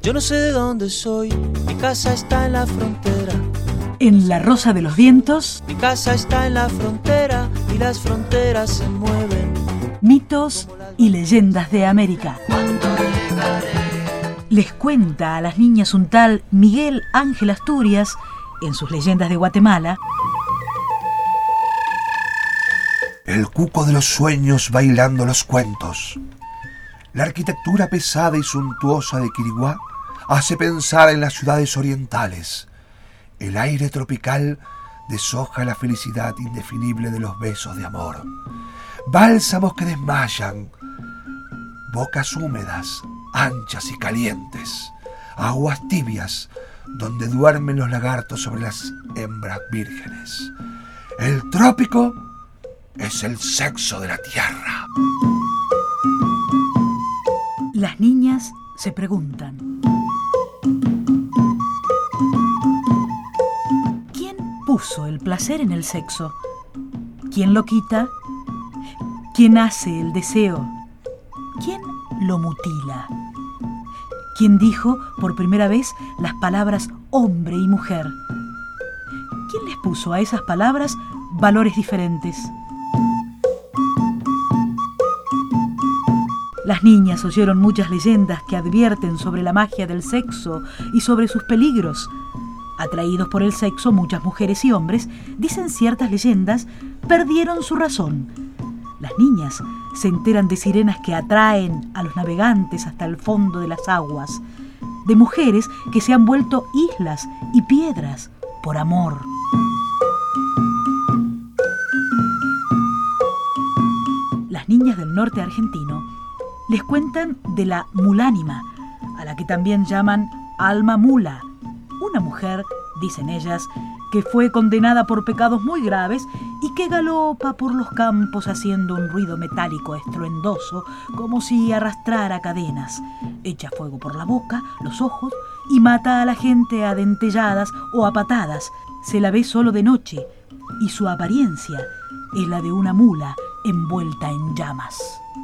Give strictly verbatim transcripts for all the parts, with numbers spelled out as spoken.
Yo no sé de dónde soy, mi casa está en la frontera. En La Rosa de los Vientos, Mi casa está en la frontera y las fronteras se mueven. mitos y leyendas de América. ¿Cuándo llegaré? Les cuenta a las niñas un tal Miguel Ángel Asturias, en sus Leyendas de Guatemala, El cuco de los sueños bailando los cuentos. La arquitectura pesada y suntuosa de Quiriguá hace pensar en las ciudades orientales. El aire tropical deshoja la felicidad indefinible de los besos de amor. Bálsamos que desmayan, bocas húmedas, anchas y calientes, aguas tibias donde duermen los lagartos sobre las hembras vírgenes. El trópico es el sexo de la tierra. las niñas se preguntan: ¿quién puso el placer en el sexo? ¿Quién lo quita? ¿Quién hace el deseo? ¿Quién lo mutila? ¿Quién dijo por primera vez las palabras hombre y mujer? ¿Quién les puso a esas palabras valores diferentes? Las niñas oyeron muchas leyendas que advierten sobre la magia del sexo y sobre sus peligros. Atraídos por el sexo, muchas mujeres y hombres, dicen ciertas leyendas, perdieron su razón. Las niñas se enteran de sirenas que atraen a los navegantes hasta el fondo de las aguas, de mujeres que se han vuelto islas y piedras por amor. Las niñas del norte argentino les cuentan de la mulánima, a la que también llaman alma mula, una mujer, dicen ellas, que fue condenada por pecados muy graves y que galopa por los campos haciendo un ruido metálico estruendoso como si arrastrara cadenas. Echa fuego por la boca, los ojos y mata a la gente a dentelladas o a patadas. Se la ve solo de noche y su apariencia es la de una mula envuelta en llamas.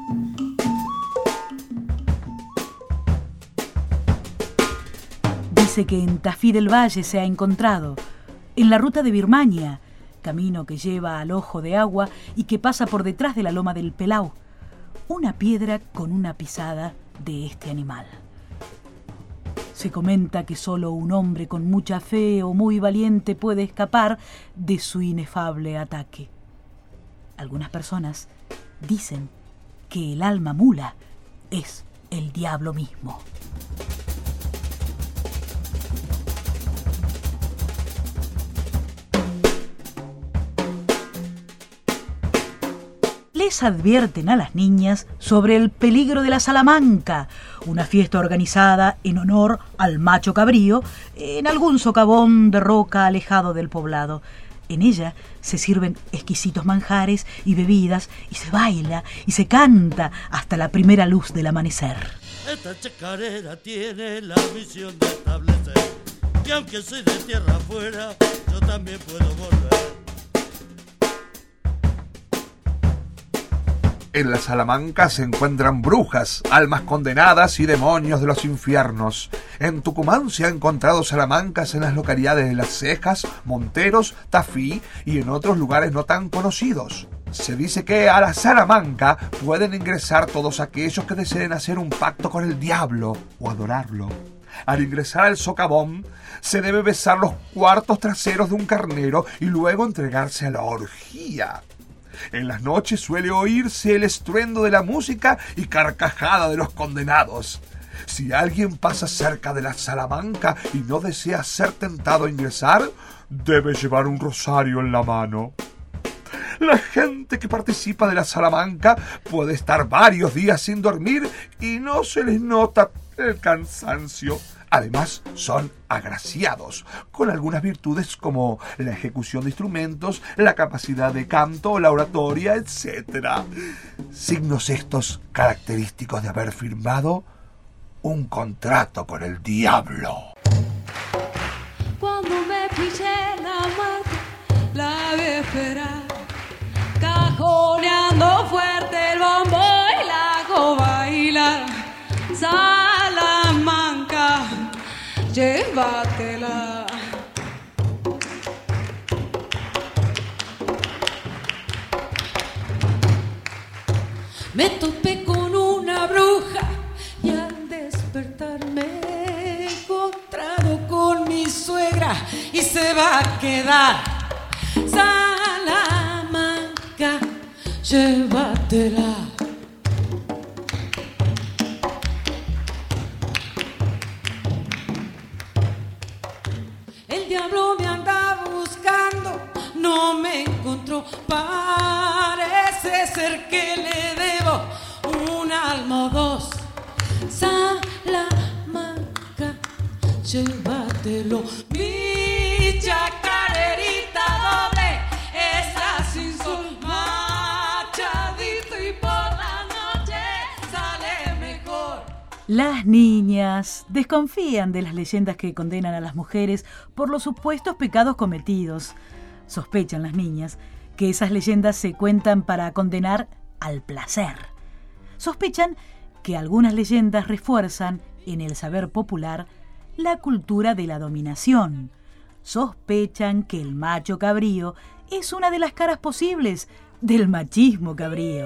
Dice que en Tafí del Valle se ha encontrado, en la ruta de Birmania, camino que lleva al Ojo de Agua y que pasa por detrás de la loma del Pelau, una piedra con una pisada de este animal. Se comenta que solo un hombre con mucha fe o muy valiente puede escapar de su inefable ataque. Algunas personas dicen que el alma mula es el diablo mismo. Les advierten a las niñas sobre el peligro de la Salamanca, una fiesta organizada en honor al macho cabrío en algún socavón de roca alejado del poblado. En ella se sirven exquisitos manjares y bebidas y se baila y se canta hasta la primera luz del amanecer. Esta chacarera tiene la misión de establecer que aunque soy de tierra afuera, yo también puedo volver. En la Salamanca se encuentran brujas, almas condenadas y demonios de los infiernos. En Tucumán se han encontrado salamancas en las localidades de Las Cejas, Monteros, Tafí y en otros lugares no tan conocidos. Se dice que a la Salamanca pueden ingresar todos aquellos que deseen hacer un pacto con el diablo o adorarlo. Al ingresar al socavón, se debe besar los cuartos traseros de un carnero y luego entregarse a la orgía. En las noches suele oírse el estruendo de la música y carcajada de los condenados. Si alguien pasa cerca de la Salamanca y no desea ser tentado a ingresar, debe llevar un rosario en la mano. La gente que participa de la Salamanca puede estar varios días sin dormir y no se les nota el cansancio. Además, son agraciados con algunas virtudes como la ejecución de instrumentos, la capacidad de canto, la oratoria, etcétera. Signos estos característicos de haber firmado un contrato con el diablo. Cuando me pillé la mata, la vi esperar, cajoneando fuerte el bombo y la hago bailar. Salamanca. llévatela. Me topé con una bruja y al despertar me he encontrado con mi suegra y se va a quedar. Salamanca, llévatela. El diablo me anda buscando, no me encontró. Parece ser que le debo un alma o dos. Salamanca, llévatelo. Mi chacarerita doble, esa sin sol, machadito y por la noche sale mejor. Las niñas desconfían de las leyendas que condenan a las mujeres por los supuestos pecados cometidos. Sospechan las niñas que esas leyendas se cuentan para condenar al placer. Sospechan que algunas leyendas refuerzan en el saber popular la cultura de la dominación. Sospechan que el macho cabrío es una de las caras posibles del machismo cabrío.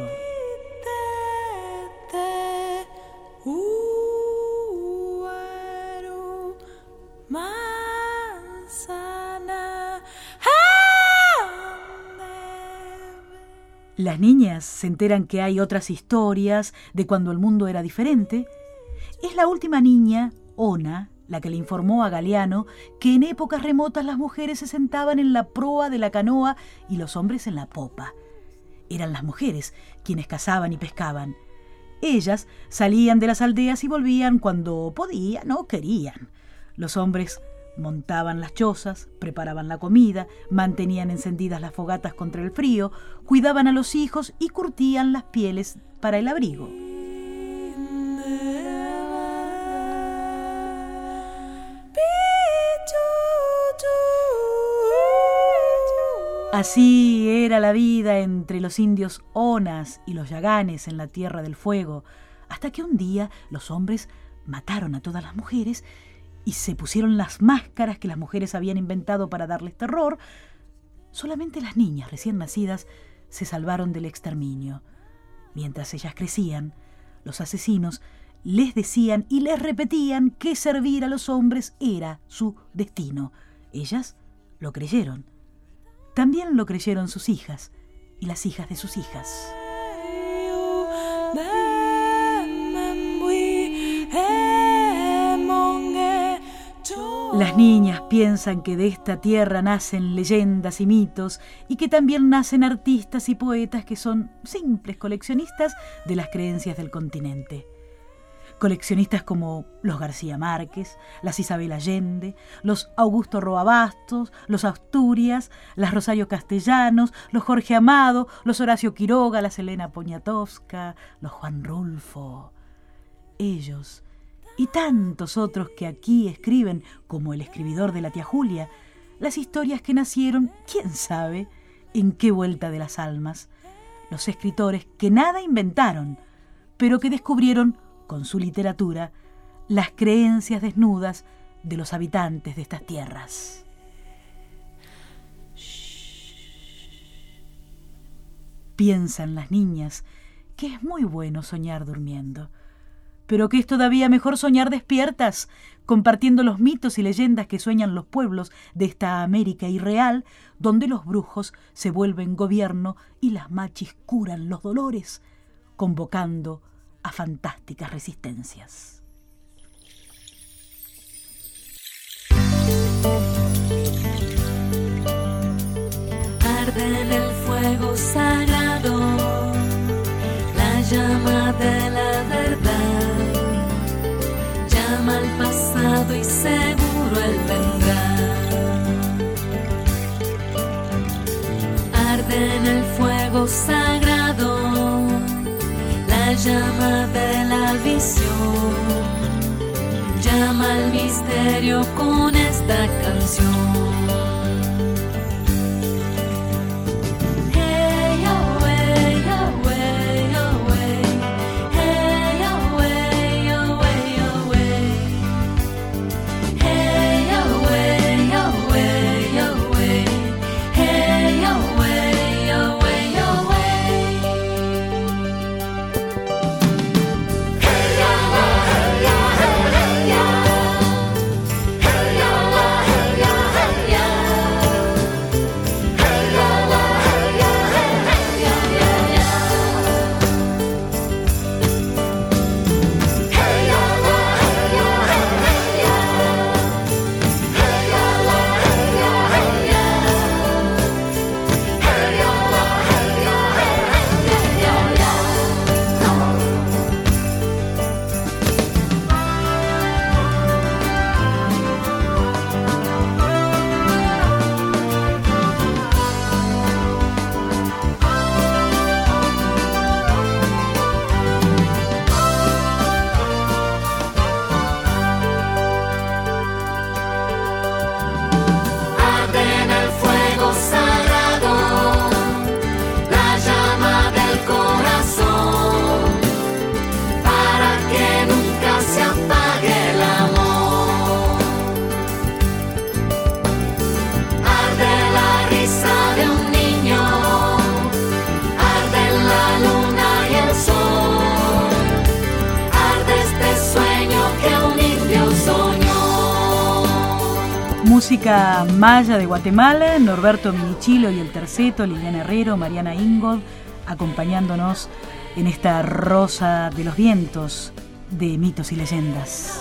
Las niñas se enteran que hay otras historias de cuando el mundo era diferente. Es la última niña, Ona, la que le informó a Galeano que en épocas remotas las mujeres se sentaban en la proa de la canoa y los hombres en la popa. Eran las mujeres quienes cazaban y pescaban. Ellas salían de las aldeas y volvían cuando podían o querían. Los hombres montaban las chozas, preparaban la comida, mantenían encendidas las fogatas contra el frío, cuidaban a los hijos y curtían las pieles para el abrigo. Así era la vida entre los indios onas y los yaganes en la Tierra del Fuego, hasta que un día los hombres mataron a todas las mujeres y se pusieron las máscaras que las mujeres habían inventado para darles terror. Solamente las niñas recién nacidas se salvaron del exterminio. Mientras ellas crecían, los asesinos les decían y les repetían que servir a los hombres era su destino. Ellas lo creyeron. También lo creyeron sus hijas y las hijas de sus hijas. Las niñas piensan que de esta tierra nacen leyendas y mitos y que también nacen artistas y poetas que son simples coleccionistas de las creencias del continente. Coleccionistas como los García Márquez, las Isabel Allende, los Augusto Roa Bastos, los Asturias, las Rosario Castellanos, los Jorge Amado, los Horacio Quiroga, las Elena Poniatowska, los Juan Rulfo. Ellos y tantos otros que aquí escriben, como el escribidor de la tía Julia, las historias que nacieron, quién sabe, en qué vuelta de las almas. Los escritores que nada inventaron, pero que descubrieron, con su literatura, las creencias desnudas de los habitantes de estas tierras. Piensan las niñas que es muy bueno soñar durmiendo, pero que es todavía mejor soñar despiertas, compartiendo los mitos y leyendas que sueñan los pueblos de esta América irreal, donde los brujos se vuelven gobierno y las machis curan los dolores, convocando a fantásticas resistencias. Arde en el fuego sagrado la llama de la verdad, llama al pasado y seguro él vendrá. Arde en el fuego sagrado la llama de la visión, llama al misterio con esta canción. Hey, Música maya de Guatemala, Norberto Minichilo y el Terceto, Liliana Herrero, Mariana Ingold, acompañándonos en esta Rosa de los Vientos de mitos y leyendas.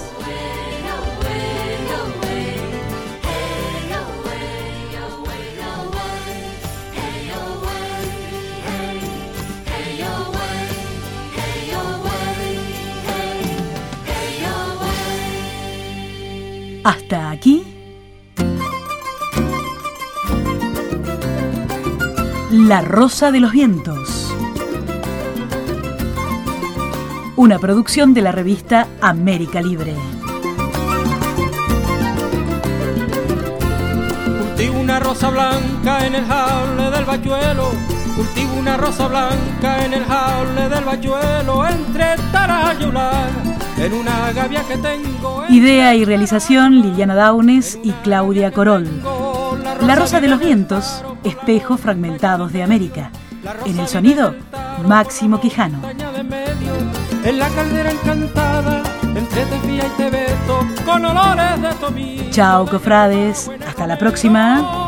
Hasta aquí La Rosa de los Vientos, una producción de la revista América Libre. Cultivo una rosa blanca en el jaule del bachuelo, cultivo una rosa blanca en el jaule del bachuelo, entre tarayular, en una gavia que tengo. Idea y realización Liliana Daunes y Claudia Corol. La Rosa de los Vientos, espejos fragmentados de América. En el sonido, Máximo Quijano. En la caldera encantada, entre Tefía y Tebeto, con olores de tomillo. Chao, cofrades. Hasta la próxima.